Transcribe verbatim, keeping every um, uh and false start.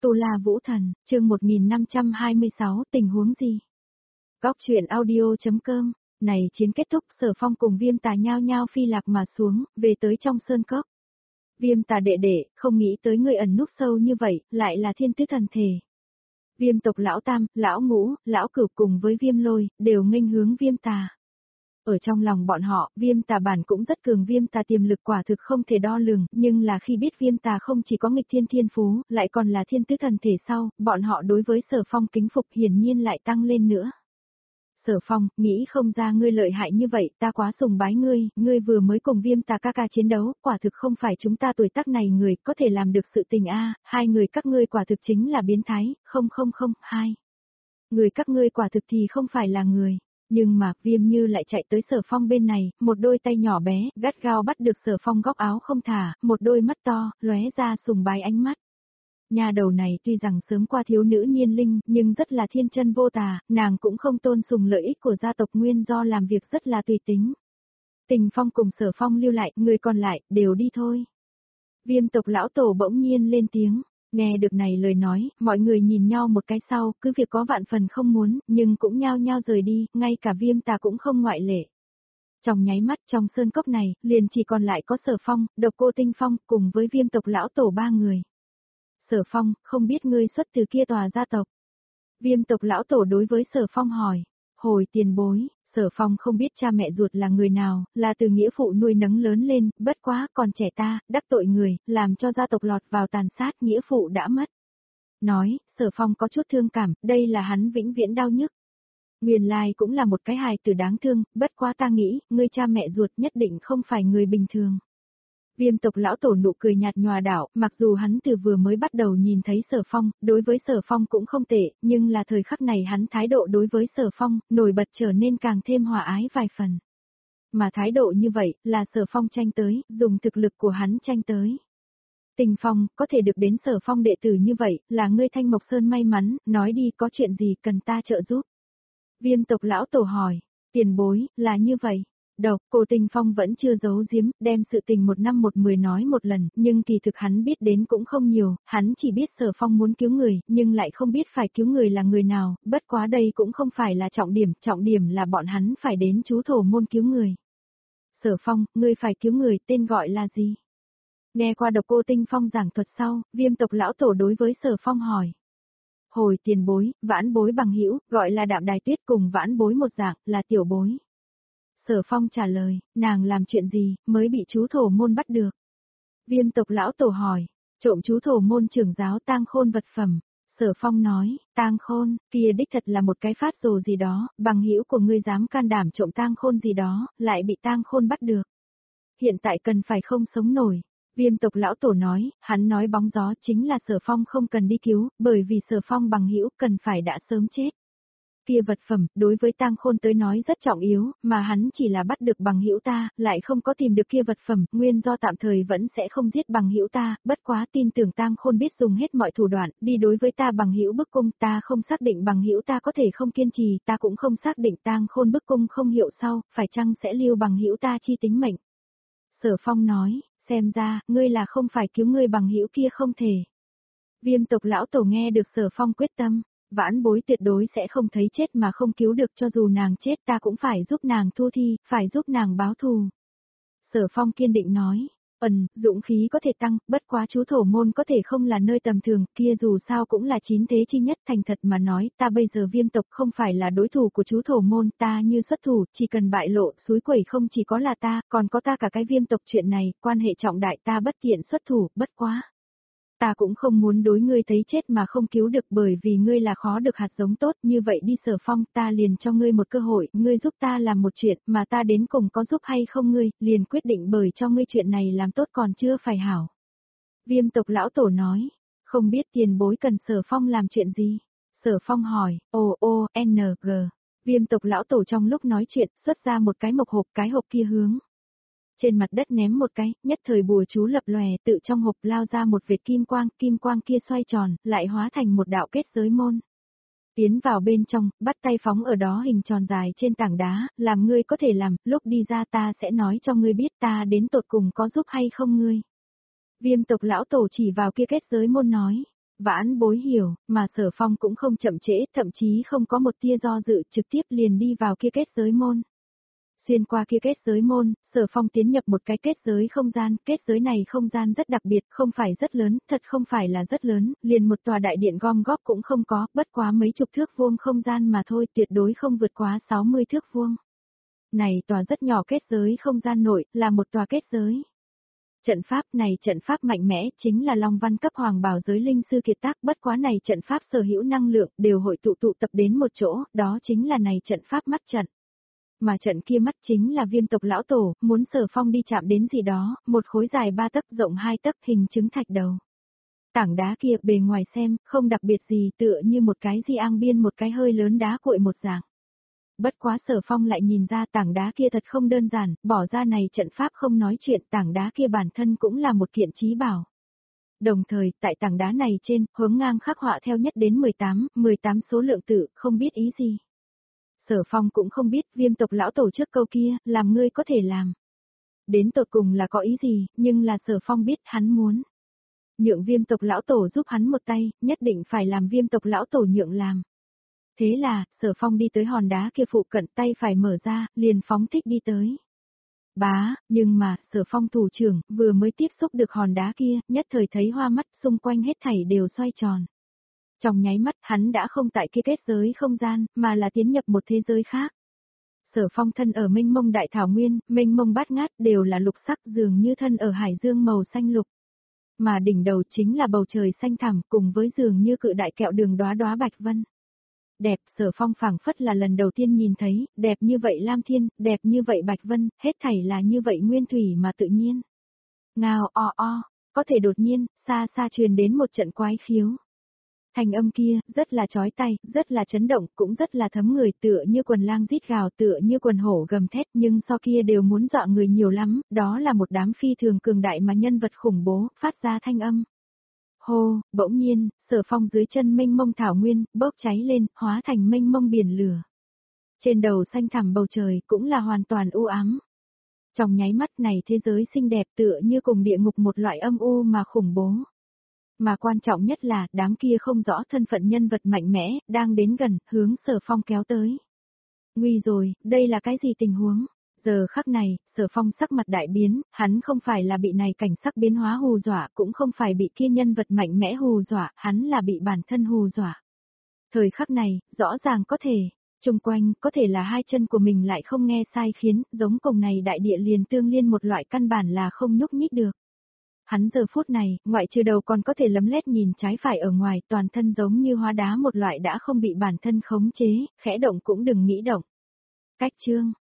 Tu La Vũ Thần, chương một nghìn năm trăm hai mươi sáu, tình huống gì? Góc truyện audio.com, này chiến kết thúc, Sở Phong cùng Viêm Tà nhao nhao phi lạc mà xuống, về tới trong sơn cốc. Viêm Tà đệ đệ, không nghĩ tới người ẩn núp sâu như vậy, lại là thiên tứ thần thể. Viêm tộc lão tam, lão ngũ, lão cửu cùng với Viêm Lôi, đều nghênh hướng Viêm Tà. Ở trong lòng bọn họ, Viêm Tà bản cũng rất cường, Viêm Tà tiềm lực quả thực không thể đo lường, nhưng là khi biết Viêm Tà không chỉ có nghịch thiên thiên phú, lại còn là thiên tứ thần thể sau, bọn họ đối với Sở Phong kính phục hiển nhiên lại tăng lên nữa. Sở Phong, nghĩ không ra ngươi lợi hại như vậy, ta quá sùng bái ngươi, ngươi vừa mới cùng Viêm Tà ca ca chiến đấu, quả thực không phải chúng ta tuổi tác này người có thể làm được sự tình a, hai người các ngươi quả thực chính là biến thái, không không không, hai. Người các ngươi quả thực thì không phải là người. Nhưng mà, Viêm Như lại chạy tới Sở Phong bên này, một đôi tay nhỏ bé, gắt gao bắt được Sở Phong góc áo không thả, một đôi mắt to, lóe ra sùng bái ánh mắt. Nhà đầu này tuy rằng sớm qua thiếu nữ niên linh, nhưng rất là thiên chân vô tà, nàng cũng không tôn sùng lợi ích của gia tộc nguyên do làm việc rất là tùy tính. Tình Phong cùng Sở Phong lưu lại, người còn lại, đều đi thôi. Viêm tộc lão tổ bỗng nhiên lên tiếng. Nghe được này lời nói, mọi người nhìn nhau một cái sau, cứ việc có vạn phần không muốn, nhưng cũng nhao nhao rời đi, ngay cả Viêm Tà cũng không ngoại lệ. Trong nháy mắt trong sơn cốc này, liền chỉ còn lại có Sở Phong, Độc Cô Tinh Phong, cùng với Viêm tộc lão tổ ba người. Sở Phong, không biết ngươi xuất từ kia tòa gia tộc. Viêm tộc lão tổ đối với Sở Phong hỏi. Hồi tiền bối, Sở Phong không biết cha mẹ ruột là người nào, là từ nghĩa phụ nuôi nấng lớn lên, bất quá còn trẻ ta, đắc tội người, làm cho gia tộc lọt vào tàn sát, nghĩa phụ đã mất. Nói, Sở Phong có chút thương cảm, đây là hắn vĩnh viễn đau nhức. Nguyên lai cũng là một cái hài tử đáng thương, bất quá ta nghĩ, ngươi cha mẹ ruột nhất định không phải người bình thường. Viêm tộc lão tổ nụ cười nhạt nhòa đảo, mặc dù hắn từ vừa mới bắt đầu nhìn thấy Sở Phong, đối với Sở Phong cũng không tệ, nhưng là thời khắc này hắn thái độ đối với Sở Phong, nổi bật trở nên càng thêm hòa ái vài phần. Mà thái độ như vậy, là Sở Phong tranh tới, dùng thực lực của hắn tranh tới. Tình Phong, có thể được đến Sở Phong đệ tử như vậy, là ngươi Thanh Mộc Sơn may mắn, nói đi có chuyện gì cần ta trợ giúp. Viêm tộc lão tổ hỏi, tiền bối, là như vậy. Độc Cô Tinh Phong vẫn chưa giấu giếm, đem sự tình một năm một mười nói một lần, nhưng kỳ thực hắn biết đến cũng không nhiều, hắn chỉ biết Sở Phong muốn cứu người, nhưng lại không biết phải cứu người là người nào, bất quá đây cũng không phải là trọng điểm, trọng điểm là bọn hắn phải đến chú thổ môn cứu người. Sở Phong, ngươi phải cứu người, tên gọi là gì? Nghe qua Độc Cô Tinh Phong giảng thuật sau, Viêm tộc lão tổ đối với Sở Phong hỏi. Hồi tiền bối, vãn bối bằng hữu, gọi là Đạm Đài Tuyết, cùng vãn bối một dạng, là tiểu bối. Sở Phong trả lời, nàng làm chuyện gì, mới bị chú thổ môn bắt được? Viêm tộc lão tổ hỏi, trộm chú thổ môn trưởng giáo tang khôn vật phẩm. Sở Phong nói, tang khôn, kia đích thật là một cái phát rồ gì đó, bằng hữu của ngươi dám can đảm trộm tang khôn gì đó, lại bị tang khôn bắt được. Hiện tại cần phải không sống nổi. Viêm tộc lão tổ nói, hắn nói bóng gió chính là Sở Phong không cần đi cứu, bởi vì Sở Phong bằng hữu cần phải đã sớm chết. Kia vật phẩm, đối với tang khôn tới nói rất trọng yếu, mà hắn chỉ là bắt được bằng hữu ta, lại không có tìm được kia vật phẩm, nguyên do tạm thời vẫn sẽ không giết bằng hữu ta, bất quá tin tưởng tang khôn biết dùng hết mọi thủ đoạn, đi đối với ta bằng hữu bức cung, ta không xác định bằng hữu ta có thể không kiên trì, ta cũng không xác định tang khôn bức cung không hiệu sau, phải chăng sẽ lưu bằng hữu ta chi tính mệnh. Sở Phong nói, xem ra, ngươi là không phải cứu ngươi bằng hữu kia không thể. Viêm tộc lão tổ nghe được Sở Phong quyết tâm. Vãn bối tuyệt đối sẽ không thấy chết mà không cứu được, cho dù nàng chết ta cũng phải giúp nàng thu thi, phải giúp nàng báo thù. Sở Phong kiên định nói, ẩn, dũng khí có thể tăng, bất quá chú thổ môn có thể không là nơi tầm thường, kia dù sao cũng là chín thế chi nhất, thành thật mà nói, ta bây giờ Viêm tộc không phải là đối thủ của chú thổ môn, ta như xuất thủ, chỉ cần bại lộ, suối quẩy không chỉ có là ta, còn có ta cả cái Viêm tộc, chuyện này, quan hệ trọng đại, ta bất tiện xuất thủ, bất quá. Ta cũng không muốn đối ngươi thấy chết mà không cứu được, bởi vì ngươi là khó được hạt giống tốt, như vậy đi Sở Phong, ta liền cho ngươi một cơ hội, ngươi giúp ta làm một chuyện, mà ta đến cùng có giúp hay không ngươi, liền quyết định bởi cho ngươi chuyện này làm tốt còn chưa phải hảo. Viêm tộc lão tổ nói, không biết tiền bối cần Sở Phong làm chuyện gì? Sở Phong hỏi, o o n g. Viêm tộc lão tổ trong lúc nói chuyện, xuất ra một cái mộc hộp, cái hộp kia hướng trên mặt đất ném một cái, nhất thời bùa chú lập lòe, tự trong hộp lao ra một vệt kim quang, kim quang kia xoay tròn, lại hóa thành một đạo kết giới môn. Tiến vào bên trong, bắt tay phóng ở đó hình tròn dài trên tảng đá, làm ngươi có thể làm, lúc đi ra ta sẽ nói cho ngươi biết ta đến tột cùng có giúp hay không ngươi. Viêm tộc lão tổ chỉ vào kia kết giới môn nói, Vãn Bối hiểu, mà Sở Phong cũng không chậm trễ, thậm chí không có một tia do dự, trực tiếp liền đi vào kia kết giới môn. Xuyên qua kia kết giới môn, Sở Phong tiến nhập một cái kết giới không gian, kết giới này không gian rất đặc biệt, không phải rất lớn, thật không phải là rất lớn, liền một tòa đại điện gom góp cũng không có, bất quá mấy chục thước vuông không gian mà thôi, tuyệt đối không vượt quá sáu mươi thước vuông. Này tòa rất nhỏ kết giới không gian nội, là một tòa kết giới. Trận pháp này trận pháp mạnh mẽ chính là Long Văn cấp hoàng bảo giới linh sư kiệt tác, bất quá này trận pháp sở hữu năng lượng đều hội tụ tụ tập đến một chỗ, đó chính là này trận pháp mắt trận. Mà trận kia mắt chính là Viêm tộc lão tổ, muốn Sở Phong đi chạm đến gì đó, một khối dài ba tấc rộng hai tấc hình chứng thạch đầu. Tảng đá kia bề ngoài xem, không đặc biệt gì, tựa như một cái di ang biên một cái hơi lớn đá cuội một dạng. Bất quá Sở Phong lại nhìn ra tảng đá kia thật không đơn giản, bỏ ra này trận pháp không nói chuyện, tảng đá kia bản thân cũng là một kiện trí bảo. Đồng thời, tại tảng đá này trên, hướng ngang khắc họa theo nhất đến mười tám, mười tám số lượng tự, không biết ý gì. Sở Phong cũng không biết Viêm tộc lão tổ trước câu kia, làm ngươi có thể làm. Đến tột cùng là có ý gì, nhưng là Sở Phong biết hắn muốn. Nhượng Viêm tộc lão tổ giúp hắn một tay, nhất định phải làm Viêm tộc lão tổ nhượng làm. Thế là, Sở Phong đi tới hòn đá kia phụ cận, tay phải mở ra, liền phóng thích đi tới. Bá, nhưng mà, Sở Phong thủ trưởng, vừa mới tiếp xúc được hòn đá kia, nhất thời thấy hoa mắt, xung quanh hết thảy đều xoay tròn. Trong nháy mắt, hắn đã không tại kia kết giới không gian, mà là tiến nhập một thế giới khác. Sở Phong thân ở mênh mông đại thảo nguyên, mênh mông bát ngát đều là lục sắc, dường như thân ở hải dương màu xanh lục. Mà đỉnh đầu chính là bầu trời xanh thẳm, cùng với dường như cự đại kẹo đường đóa đóa bạch vân. Đẹp, Sở Phong phảng phất là lần đầu tiên nhìn thấy, đẹp như vậy lam thiên, đẹp như vậy bạch vân, hết thảy là như vậy nguyên thủy mà tự nhiên. Ngao o o, có thể đột nhiên, xa xa truyền đến một trận quái khiếu. Thanh âm kia, rất là chói tai, rất là chấn động, cũng rất là thấm người, tựa như quần lang rít gào, tựa như quần hổ gầm thét, nhưng so kia đều muốn dọa người nhiều lắm, đó là một đám phi thường cường đại mà nhân vật khủng bố, phát ra thanh âm. Hô, bỗng nhiên, Sở Phong dưới chân mênh mông thảo nguyên, bốc cháy lên, hóa thành mênh mông biển lửa. Trên đầu xanh thẳm bầu trời, cũng là hoàn toàn u ám. Trong nháy mắt này thế giới xinh đẹp tựa như cùng địa ngục một loại âm u mà khủng bố. Mà quan trọng nhất là, đám kia không rõ thân phận nhân vật mạnh mẽ, đang đến gần, hướng Sở Phong kéo tới. Nguy rồi, đây là cái gì tình huống? Giờ khắc này, Sở Phong sắc mặt đại biến, hắn không phải là bị này cảnh sắc biến hóa hù dọa, cũng không phải bị kia nhân vật mạnh mẽ hù dọa, hắn là bị bản thân hù dọa. Thời khắc này, rõ ràng có thể, chung quanh, có thể là hai chân của mình lại không nghe sai khiến, giống cùng này đại địa liền tương liên một loại căn bản là không nhúc nhích được. Hắn giờ phút này, ngoại trừ đầu còn có thể lấm lét nhìn trái phải ở ngoài, toàn thân giống như hóa đá một loại đã không bị bản thân khống chế, khẽ động cũng đừng nghĩ động. Cách chương